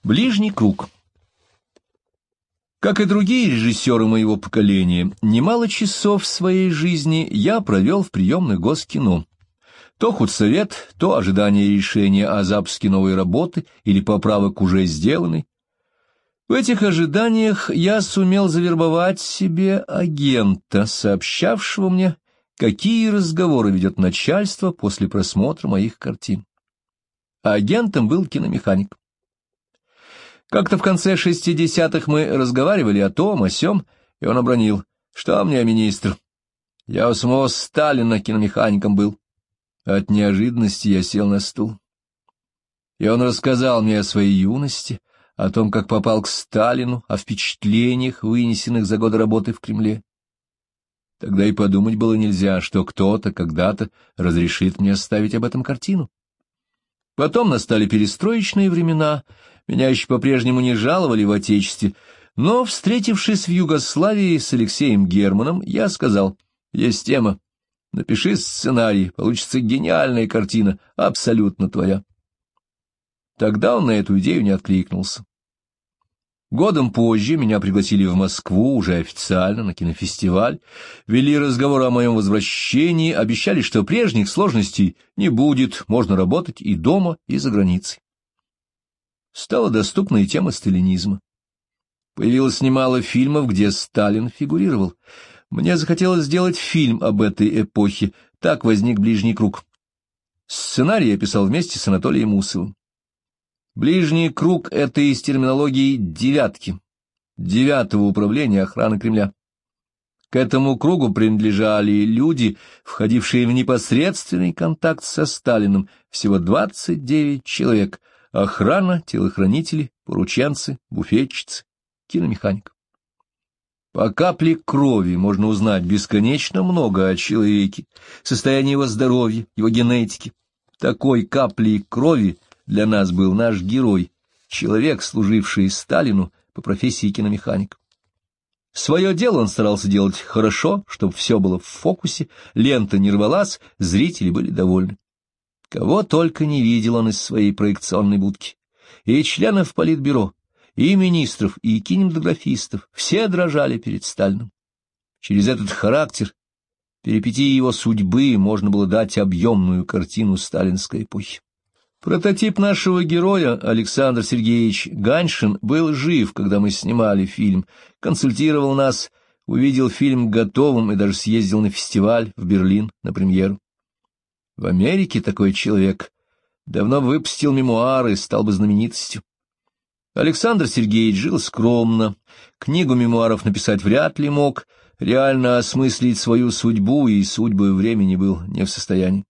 Ближний круг. Как и другие режиссеры моего поколения, немало часов в своей жизни я провел в приемных Госкино. То худсовет, то ожидание решения о запуске новой работы или поправок уже сделанной. В этих ожиданиях я сумел завербовать себе агента, сообщавшего мне, какие разговоры ведет начальство после просмотра моих картин. Агентом был киномеханик. Как-то в конце 60-х мы разговаривали о том, о сём, и он обронил: «Что мне, министр? Я у самого Сталина киномехаником был». От неожиданности я сел на стул. И он рассказал мне о своей юности, о том, как попал к Сталину, о впечатлениях, вынесенных за годы работы в Кремле. Тогда и подумать было нельзя, что кто-то когда-то разрешит мне оставить об этом картину. Потом настали перестроечные времена, меня еще по-прежнему не жаловали в Отечестве, но, встретившись в Югославии с Алексеем Германом, я сказал: «Есть тема, напиши сценарий, получится гениальная картина, абсолютно твоя». Тогда он на эту идею не откликнулся. Годом позже меня пригласили в Москву, уже официально, на кинофестиваль, вели разговор о моем возвращении, обещали, что прежних сложностей не будет, можно работать и дома, и за границей. Стала доступна и тема сталинизма. Появилось немало фильмов, где Сталин фигурировал. Мне захотелось сделать фильм об этой эпохе, так возник «Ближний круг». Сценарий я писал вместе с Анатолием Мусовым. «Ближний круг» — это из терминологии «девятки», 9-го управления охраны Кремля. К этому кругу принадлежали люди, входившие в непосредственный контакт со Сталиным, всего 29 человек, охрана, телохранители, порученцы, буфетчицы, киномеханик. По капле крови можно узнать бесконечно много о человеке, состоянии его здоровья, его генетике. Такой каплей крови для нас был наш герой, человек, служивший Сталину по профессии киномеханик. Свое дело он старался делать хорошо, чтобы все было в фокусе, лента не рвалась, зрители были довольны. Кого только не видел он из своей проекционной будки. И членов политбюро, и министров, и кинематографистов, все дрожали перед Сталиным. Через этот характер, перипетии его судьбы, можно было дать объемную картину сталинской эпохи. Прототип нашего героя, Александр Сергеевич Ганьшин, был жив, когда мы снимали фильм, консультировал нас, увидел фильм готовым и даже съездил на фестиваль в Берлин на премьеру. В Америке такой человек давно выпустил мемуары, стал бы знаменитостью. Александр Сергеевич жил скромно, книгу мемуаров написать вряд ли мог, реально осмыслить свою судьбу и судьбы времени был не в состоянии.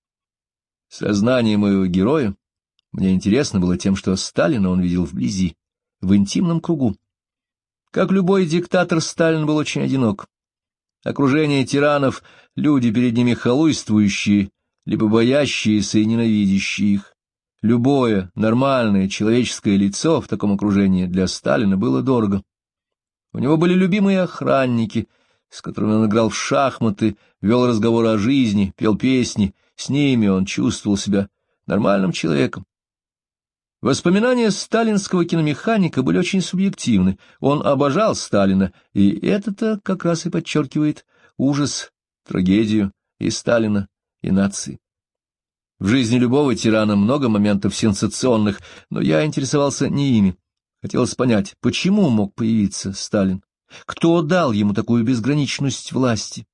Сознание моего героя мне интересно было тем, что Сталина он видел вблизи, в интимном кругу. Как любой диктатор, Сталин был очень одинок. Окружение тиранов, люди перед ними халуйствующие, либо боящиеся и ненавидящие их. Любое нормальное человеческое лицо в таком окружении для Сталина было дорого. У него были любимые охранники, с которыми он играл в шахматы, вел разговоры о жизни, пел песни. С ними он чувствовал себя нормальным человеком. Воспоминания сталинского киномеханика были очень субъективны. Он обожал Сталина, и это-то как раз и подчеркивает ужас, трагедию и Сталина, и нации. В жизни любого тирана много моментов сенсационных, но я интересовался не ими. Хотелось понять, почему мог появиться Сталин, кто дал ему такую безграничность власти.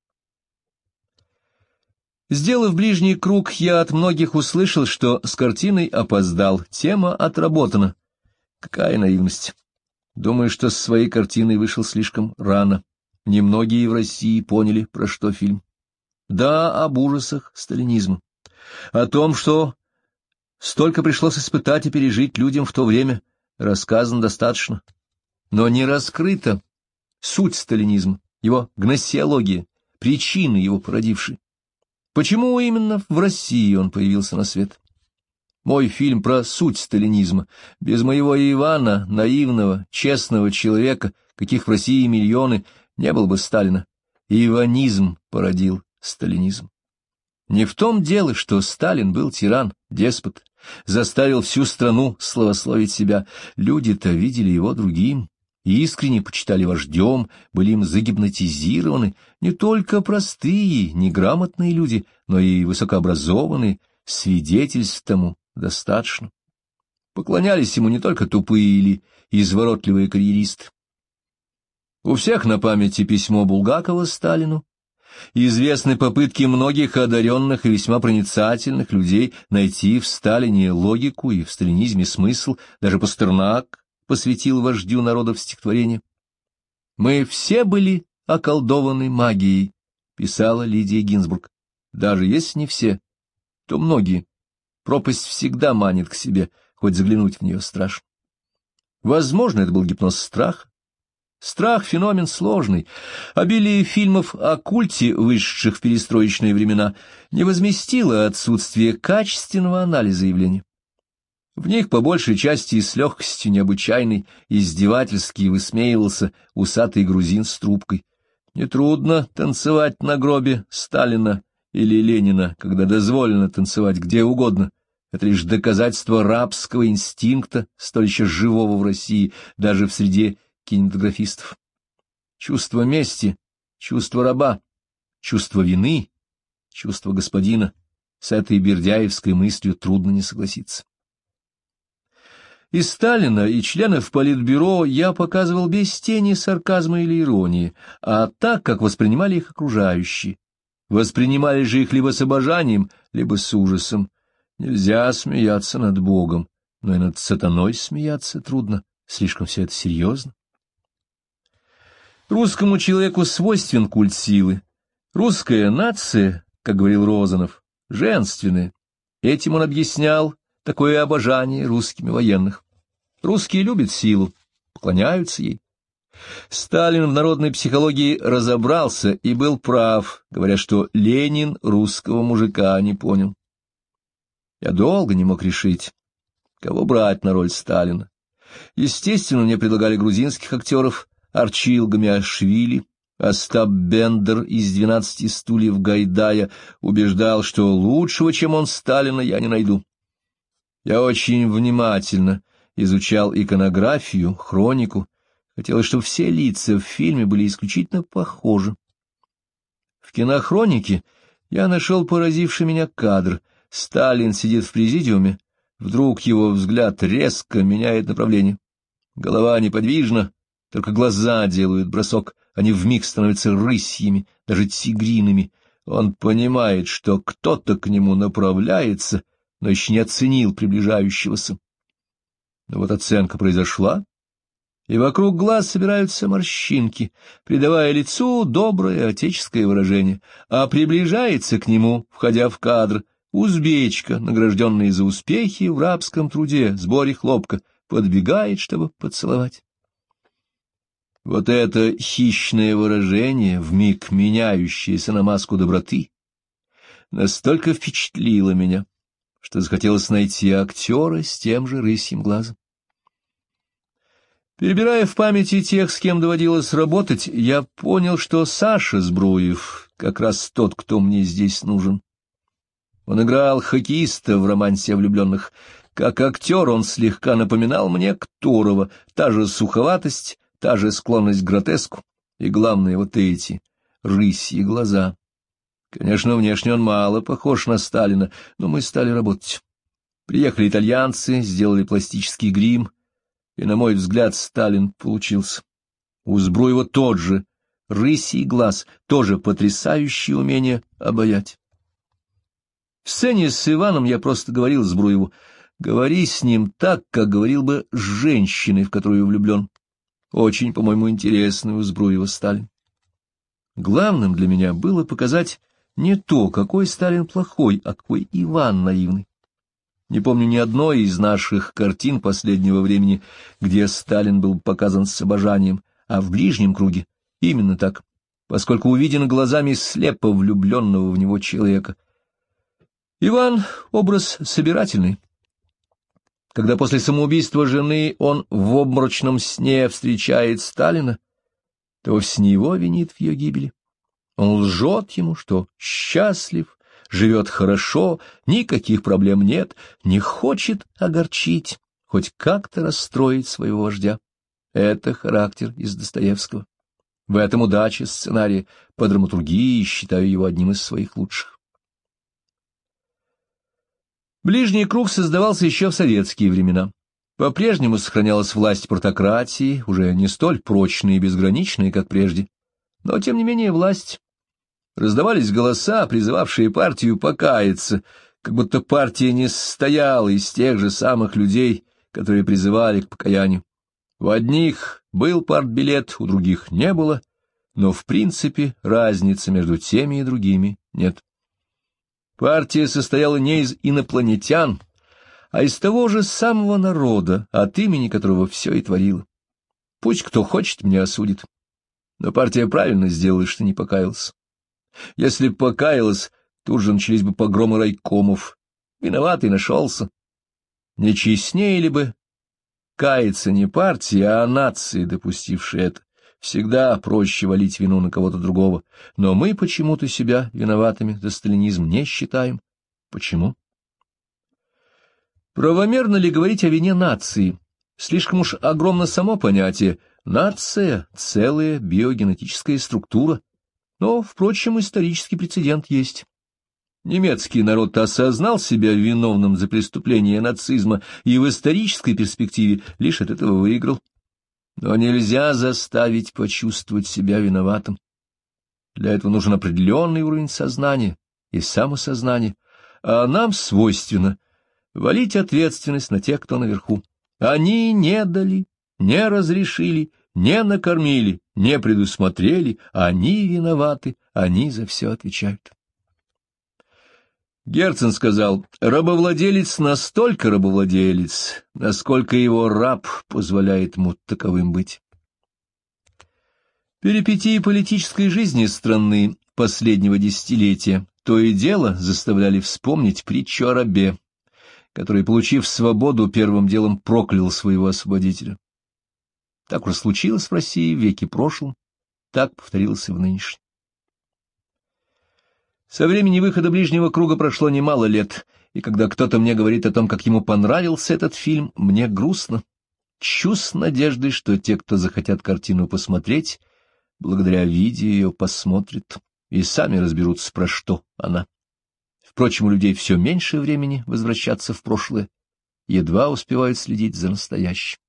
Сделав «Ближний круг», я от многих услышал, что с картиной опоздал, тема отработана. Какая наивность! Думаю, что с своей картиной вышел слишком рано. Немногие в России поняли, про что фильм. Да, об ужасах сталинизма, о том, что столько пришлось испытать и пережить людям в то время, рассказано достаточно. Но не раскрыта суть сталинизма, его гносеология, причины его породившие. Почему именно в России он появился на свет? Мой фильм про суть сталинизма. Без моего Ивана, наивного, честного человека, каких в России миллионы, не было бы Сталина. Иванизм породил сталинизм. Не в том дело, что Сталин был тиран, деспот. заставил всю страну славословить себя. Люди-то видели его другим, и искренне почитали вождем, были им загипнотизированы не только простые, неграмотные люди, но и высокообразованные, свидетельств тому достаточно. Поклонялись ему не только тупые или изворотливые карьеристы. У всех на памяти письмо Булгакова Сталину, известны попытки многих одаренных и весьма проницательных людей найти в Сталине логику и в сталинизме смысл, даже Пастернак посвятил вождю народов стихотворение. «Мы все были околдованы магией», — писала Лидия Гинзбург. «Даже если не все, то многие. Пропасть всегда манит к себе, хоть заглянуть в нее страшно». Возможно, это был гипноз страха. Страх — феномен сложный. Обилие фильмов о культе, вышедших в перестроечные времена, не возместило отсутствие качественного анализа явления. В них по большей части и с легкостью необычайной издевательски высмеивался усатый грузин с трубкой. Нетрудно танцевать на гробе Сталина или Ленина, когда дозволено танцевать где угодно. Это лишь доказательство рабского инстинкта, столь еще живого в России, даже в среде кинематографистов. Чувство мести, чувство раба, чувство вины, чувство господина — с этой бердяевской мыслью трудно не согласиться. И Сталина, и членов Политбюро я показывал без тени сарказма или иронии, а так, как воспринимали их окружающие. Воспринимали же их либо с обожанием, либо с ужасом. Нельзя смеяться над Богом, но и над сатаной смеяться трудно, слишком все это серьезно. Русскому человеку свойствен культ силы. Русская нация, как говорил Розанов, женственная. Этим он объяснял такое обожание русскими военных. Русские любят силу, поклоняются ей. Сталин в народной психологии разобрался и был прав, говоря, что Ленин русского мужика не понял. Я долго не мог решить, кого брать на роль Сталина. Естественно, мне предлагали грузинских актеров Арчил Гамиашвили, Остап Бендер из «12 стульев» Гайдая убеждал, что лучшего, чем он, Сталина, я не найду. Я очень внимательно изучал иконографию, хронику. Хотелось, чтобы все лица в фильме были исключительно похожи. В кинохронике я нашел поразивший меня кадр. Сталин сидит в президиуме, вдруг его взгляд резко меняет направление. Голова неподвижна, только глаза делают бросок, они вмиг становятся рысьими, даже тигриными. Он понимает, что кто-то к нему направляется, но еще не оценил приближающегося. Но вот оценка произошла, и вокруг глаз собираются морщинки, придавая лицу доброе отеческое выражение, а приближается к нему, входя в кадр, узбечка, награжденная за успехи в рабском труде, сборе хлопка, подбегает, чтобы поцеловать. Вот это хищное выражение, вмиг меняющееся на маску доброты, настолько впечатлило меня, что захотелось найти актера с тем же рысьим глазом. Перебирая в памяти тех, с кем доводилось работать, я понял, что Саша Збруев как раз тот, кто мне здесь нужен. Он играл хоккеиста в «Романсе о влюбленных». Как актер он слегка напоминал мне Ктурова, та же суховатость, та же склонность к гротеску, и, главное, вот эти рысьи глаза. Конечно, внешне он мало похож на Сталина, но мы стали работать. Приехали итальянцы, сделали пластический грим, и, на мой взгляд, Сталин получился. У Збруева тот же рысий глаз, тоже потрясающее умение обаять. В сцене с Иваном я просто говорил Збруеву: говори с ним так, как говорил бы с женщиной, в которую влюблен. Очень, по-моему, интересный у Збруева Сталин. Главным для меня было показать не то, какой Сталин плохой, а какой Иван наивный. Не помню ни одной из наших картин последнего времени, где Сталин был показан с обожанием, а в ближнем круге именно так, поскольку увиден глазами слепо влюбленного в него человека. Иван — образ собирательный. Когда после самоубийства жены он в обморочном сне встречает Сталина, то вовсе не его винит в ее гибели. Он лжет ему, что счастлив, живет хорошо, никаких проблем нет, не хочет огорчить, хоть как-то расстроить своего вождя. Это характер из Достоевского. В этом удача сценария, по драматургии считаю его одним из своих лучших. Ближний круг создавался еще в советские времена. По-прежнему сохранялась власть портократии, уже не столь прочная и безграничная, как прежде, но, тем не менее, власть. Раздавались голоса, призывавшие партию покаяться, как будто партия не состояла из тех же самых людей, которые призывали к покаянию. У одних был партбилет, у других не было, но, в принципе, разницы между теми и другими нет. Партия состояла не из инопланетян, а из того же самого народа, от имени которого все и творило. Пусть кто хочет меня осудит, но партия правильно сделала, что не покаялась. Если б покаялась, тут же начались бы погромы райкомов. Виноватый нашелся. Не честнее ли бы каяться не партии, а нации, допустившей это? Всегда проще валить вину на кого-то другого, но мы почему-то себя виноватыми за сталинизм не считаем. Почему? Правомерно ли говорить о вине нации? Слишком уж огромно само понятие. Нация — целая биогенетическая структура. Но, впрочем, исторический прецедент есть. Немецкий народ осознал себя виновным за преступление нацизма и в исторической перспективе лишь от этого выиграл. Но нельзя заставить почувствовать себя виноватым. Для этого нужен определенный уровень сознания и самосознания, а нам свойственно валить ответственность на тех, кто наверху. Они не дали, не разрешили, не накормили, не предусмотрели, они виноваты, они за все отвечают. Герцен сказал: рабовладелец настолько рабовладелец, насколько его раб позволяет ему таковым быть. Перипетии политической жизни страны последнего десятилетия то и дело заставляли вспомнить притчу о рабе, который, получив свободу, первым делом проклял своего освободителя. Так уж случилось в России в веке прошлом, так повторилось и в нынешнем. Со времени выхода «Ближнего круга» прошло немало лет, и когда кто-то мне говорит о том, как ему понравился этот фильм, мне грустно. Чу с надеждой, что те, кто захотят картину посмотреть, благодаря видео ее посмотрят и сами разберутся, про что она. Впрочем, у людей все меньше времени возвращаться в прошлое, едва успевают следить за настоящим.